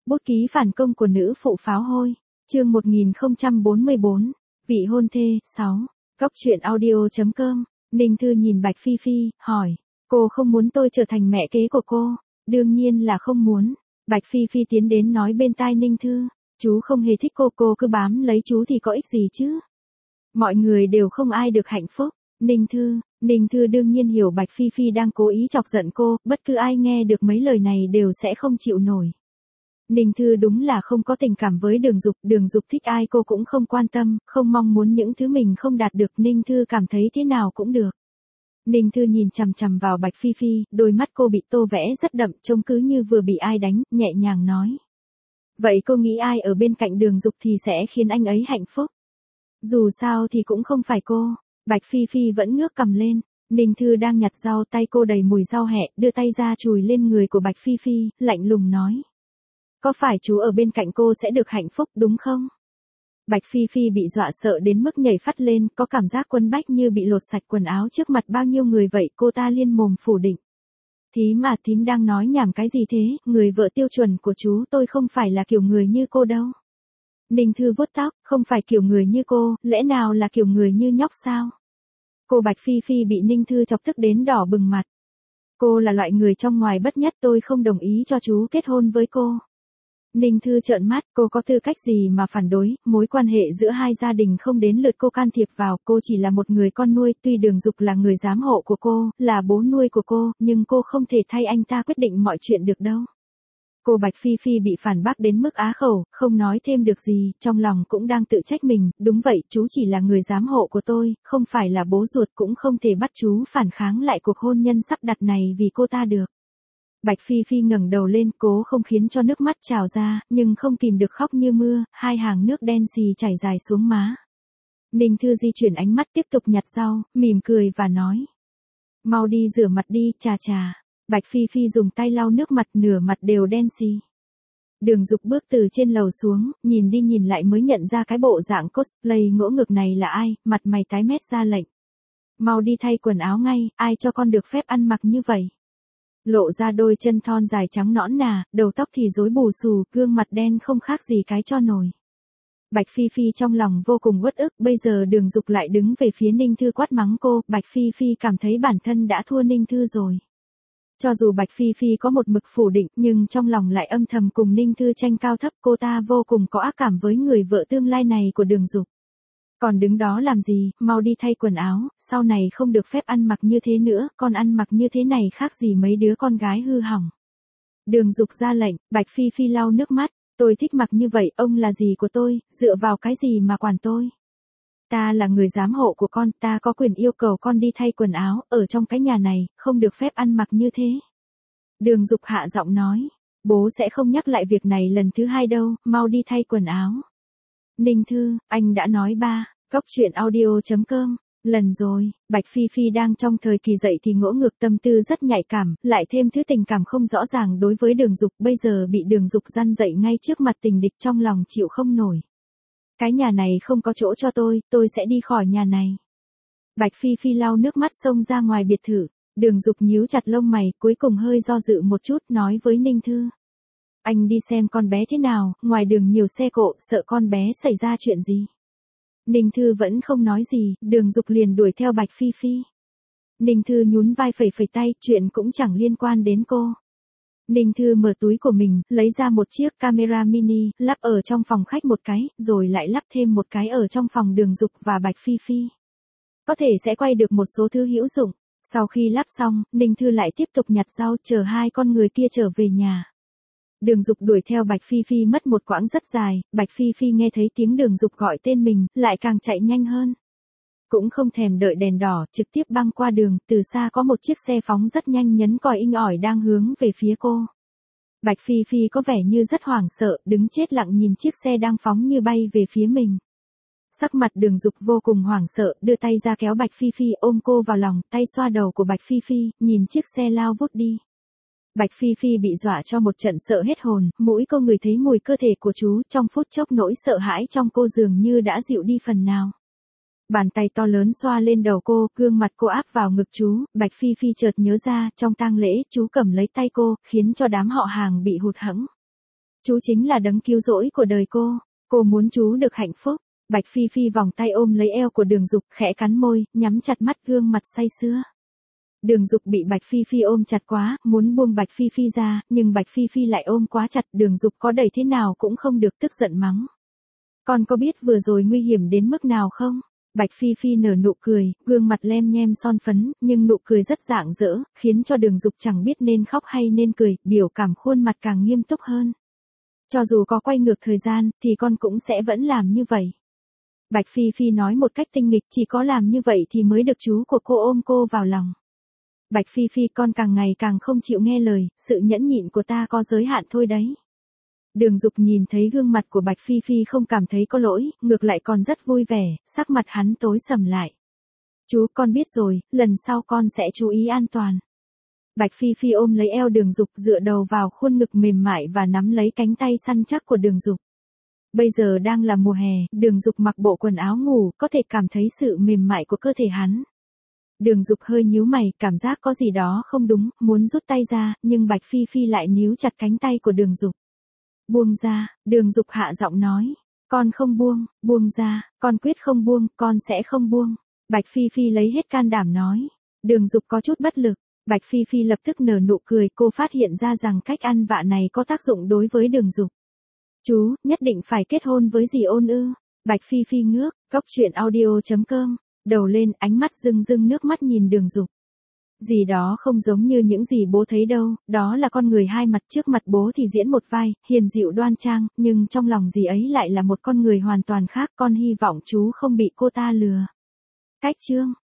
Bút ký phản công của nữ phụ pháo hôi. Chương 1044. Vị hôn thê. 6. Góc truyện audio.com. Ninh Thư nhìn Bạch Phi Phi, hỏi. Cô không muốn tôi trở thành mẹ kế của cô? Đương nhiên là không muốn. Bạch Phi Phi tiến đến nói bên tai Ninh Thư. Chú không hề thích cô cứ bám lấy chú thì có ích gì chứ? Mọi người đều không ai được hạnh phúc. Ninh Thư đương nhiên hiểu Bạch Phi Phi đang cố ý chọc giận cô, bất cứ ai nghe được mấy lời này đều sẽ không chịu nổi. Ninh Thư đúng là không có tình cảm với Đường Dục thích ai cô cũng không quan tâm, không mong muốn những thứ mình không đạt được, Ninh Thư cảm thấy thế nào cũng được. Ninh Thư nhìn chằm chằm vào Bạch Phi Phi, đôi mắt cô bị tô vẽ rất đậm, trông cứ như vừa bị ai đánh, nhẹ nhàng nói. Vậy cô nghĩ ai ở bên cạnh Đường Dục thì sẽ khiến anh ấy hạnh phúc? Dù sao thì cũng không phải cô. Bạch Phi Phi vẫn ngước cằm lên. Ninh Thư đang nhặt rau, tay cô đầy mùi rau hẹ, đưa tay ra chùi lên người của Bạch Phi Phi, lạnh lùng nói. Có phải chú ở bên cạnh cô sẽ được hạnh phúc đúng không? Bạch Phi Phi bị dọa sợ đến mức nhảy phắt lên, có cảm giác quấn bách như bị lột sạch quần áo trước mặt bao nhiêu người vậy, cô ta liên mồm phủ định. Thím đang nói nhảm cái gì thế, người vợ tiêu chuẩn của chú tôi không phải là kiểu người như cô đâu. Ninh Thư vuốt tóc, không phải kiểu người như cô, lẽ nào là kiểu người như nhóc sao? Cô Bạch Phi Phi bị Ninh Thư chọc tức đến đỏ bừng mặt. Cô là loại người trong ngoài bất nhất, tôi không đồng ý cho chú kết hôn với cô. Ninh Thư trợn mắt, cô có tư cách gì mà phản đối, mối quan hệ giữa hai gia đình không đến lượt cô can thiệp vào, cô chỉ là một người con nuôi, tuy Đường Dục là người giám hộ của cô, là bố nuôi của cô, nhưng cô không thể thay anh ta quyết định mọi chuyện được đâu. Cô Bạch Phi Phi bị phản bác đến mức á khẩu, không nói thêm được gì, trong lòng cũng đang tự trách mình, đúng vậy, chú chỉ là người giám hộ của tôi, không phải là bố ruột, cũng không thể bắt chú phản kháng lại cuộc hôn nhân sắp đặt này vì cô ta được. Bạch Phi Phi ngẩng đầu lên, cố không khiến cho nước mắt trào ra, nhưng không kìm được khóc như mưa, hai hàng nước đen xì chảy dài xuống má. Ninh Thư di chuyển ánh mắt tiếp tục nhặt rau, mỉm cười và nói. Mau đi rửa mặt đi, chà. Bạch Phi Phi dùng tay lau nước mặt, nửa mặt đều đen xì. Đường Dục bước từ trên lầu xuống, nhìn đi nhìn lại mới nhận ra cái bộ dạng cosplay ngỗ ngược này là ai, mặt mày tái mét ra lệnh. Mau đi thay quần áo ngay, ai cho con được phép ăn mặc như vậy. Lộ ra đôi chân thon dài trắng nõn nà, đầu tóc thì rối bù xù, gương mặt đen không khác gì cái tro nồi. Bạch Phi Phi trong lòng vô cùng uất ức, bây giờ Đường Dục lại đứng về phía Ninh Thư quát mắng cô, Bạch Phi Phi cảm thấy bản thân đã thua Ninh Thư rồi. Cho dù Bạch Phi Phi có một mực phủ định, nhưng trong lòng lại âm thầm cùng Ninh Thư tranh cao thấp, cô ta vô cùng có ác cảm với người vợ tương lai này của Đường Dục. Còn đứng đó làm gì, mau đi thay quần áo, sau này không được phép ăn mặc như thế nữa, con ăn mặc như thế này khác gì mấy đứa con gái hư hỏng. Đường Dục ra lệnh, Bạch Phi Phi lau nước mắt, tôi thích mặc như vậy, ông là gì của tôi, dựa vào cái gì mà quản tôi. Ta là người giám hộ của con, ta có quyền yêu cầu con đi thay quần áo, ở trong cái nhà này, không được phép ăn mặc như thế. Đường Dục hạ giọng nói, bố sẽ không nhắc lại việc này lần thứ hai đâu, mau đi thay quần áo. Ninh Thư, anh đã nói ba, góc truyện audio.com, lần rồi, Bạch Phi Phi đang trong thời kỳ dậy thì ngỗ ngược, tâm tư rất nhạy cảm, lại thêm thứ tình cảm không rõ ràng đối với Đường Dục, bây giờ bị Đường Dục răn dậy ngay trước mặt tình địch, trong lòng chịu không nổi. Cái nhà này không có chỗ cho tôi sẽ đi khỏi nhà này. Bạch Phi Phi lau nước mắt xông ra ngoài biệt thự, Đường Dục nhíu chặt lông mày, cuối cùng hơi do dự một chút, nói với Ninh Thư. Anh đi xem con bé thế nào, ngoài đường nhiều xe cộ, sợ con bé xảy ra chuyện gì. Ninh Thư vẫn không nói gì, Đường Dục liền đuổi theo Bạch Phi Phi. Ninh Thư nhún vai phẩy tay, chuyện cũng chẳng liên quan đến cô. Ninh Thư mở túi của mình, lấy ra một chiếc camera mini, lắp ở trong phòng khách một cái, rồi lại lắp thêm một cái ở trong phòng Đường Dục và Bạch Phi Phi. Có thể sẽ quay được một số thứ hữu dụng. Sau khi lắp xong, Ninh Thư lại tiếp tục nhặt rau, chờ hai con người kia trở về nhà. Đường Dục đuổi theo Bạch Phi Phi mất một quãng rất dài, Bạch Phi Phi nghe thấy tiếng Đường Dục gọi tên mình, lại càng chạy nhanh hơn. Cũng không thèm đợi đèn đỏ, trực tiếp băng qua đường, từ xa có một chiếc xe phóng rất nhanh nhấn còi inh ỏi đang hướng về phía cô. Bạch Phi Phi có vẻ như rất hoảng sợ, đứng chết lặng nhìn chiếc xe đang phóng như bay về phía mình. Sắc mặt Đường Dục vô cùng hoảng sợ, đưa tay ra kéo Bạch Phi Phi, ôm cô vào lòng, tay xoa đầu của Bạch Phi Phi, nhìn chiếc xe lao vút đi. Bạch Phi Phi bị dọa cho một trận sợ hết hồn, mũi cô ngửi thấy mùi cơ thể của chú, trong phút chốc nỗi sợ hãi trong cô dường như đã dịu đi phần nào. Bàn tay to lớn xoa lên đầu cô, gương mặt cô áp vào ngực chú, Bạch Phi Phi chợt nhớ ra, trong tang lễ, chú cầm lấy tay cô, khiến cho đám họ hàng bị hụt hẫng. Chú chính là đấng cứu rỗi của đời cô muốn chú được hạnh phúc. Bạch Phi Phi vòng tay ôm lấy eo của Đường Dục, khẽ cắn môi, nhắm chặt mắt gương mặt say sưa. Đường Dục bị Bạch Phi Phi ôm chặt quá, muốn buông Bạch Phi Phi ra, nhưng Bạch Phi Phi lại ôm quá chặt, Đường Dục có đẩy thế nào cũng không được, tức giận mắng. Con có biết vừa rồi nguy hiểm đến mức nào không? Bạch Phi Phi nở nụ cười, gương mặt lem nhem son phấn, nhưng nụ cười rất rạng rỡ, khiến cho Đường Dục chẳng biết nên khóc hay nên cười, biểu cảm khuôn mặt càng nghiêm túc hơn. Cho dù có quay ngược thời gian, thì con cũng sẽ vẫn làm như vậy. Bạch Phi Phi nói một cách tinh nghịch, chỉ có làm như vậy thì mới được chú của cô ôm cô vào lòng. Bạch Phi Phi, con càng ngày càng không chịu nghe lời, sự nhẫn nhịn của ta có giới hạn thôi đấy. Đường Dục nhìn thấy gương mặt của Bạch Phi Phi không cảm thấy có lỗi, ngược lại còn rất vui vẻ, sắc mặt hắn tối sầm lại. Chú, con biết rồi, lần sau con sẽ chú ý an toàn. Bạch Phi Phi ôm lấy eo Đường Dục, dựa đầu vào khuôn ngực mềm mại và nắm lấy cánh tay săn chắc của Đường Dục. Bây giờ đang là mùa hè, Đường Dục mặc bộ quần áo ngủ, có thể cảm thấy sự mềm mại của cơ thể hắn. Đường Dục hơi nhíu mày, cảm giác có gì đó không đúng, muốn rút tay ra, nhưng Bạch Phi Phi lại níu chặt cánh tay của Đường Dục. Buông ra, Đường Dục hạ giọng nói. Con không buông, buông ra, con quyết không buông, con sẽ không buông. Bạch Phi Phi lấy hết can đảm nói. Đường Dục có chút bất lực. Bạch Phi Phi lập tức nở nụ cười, cô phát hiện ra rằng cách ăn vạ này có tác dụng đối với Đường Dục. Chú, nhất định phải kết hôn với dì Ôn ư? Bạch Phi Phi ngước, goctruyện.audio.com, đầu lên, ánh mắt rưng rưng nước mắt nhìn Đường Dục. Dì đó không giống như những gì bố thấy đâu, đó là con người hai mặt, trước mặt bố thì diễn một vai, hiền dịu đoan trang, nhưng trong lòng dì ấy lại là một con người hoàn toàn khác, con hy vọng chú không bị cô ta lừa. Cách chương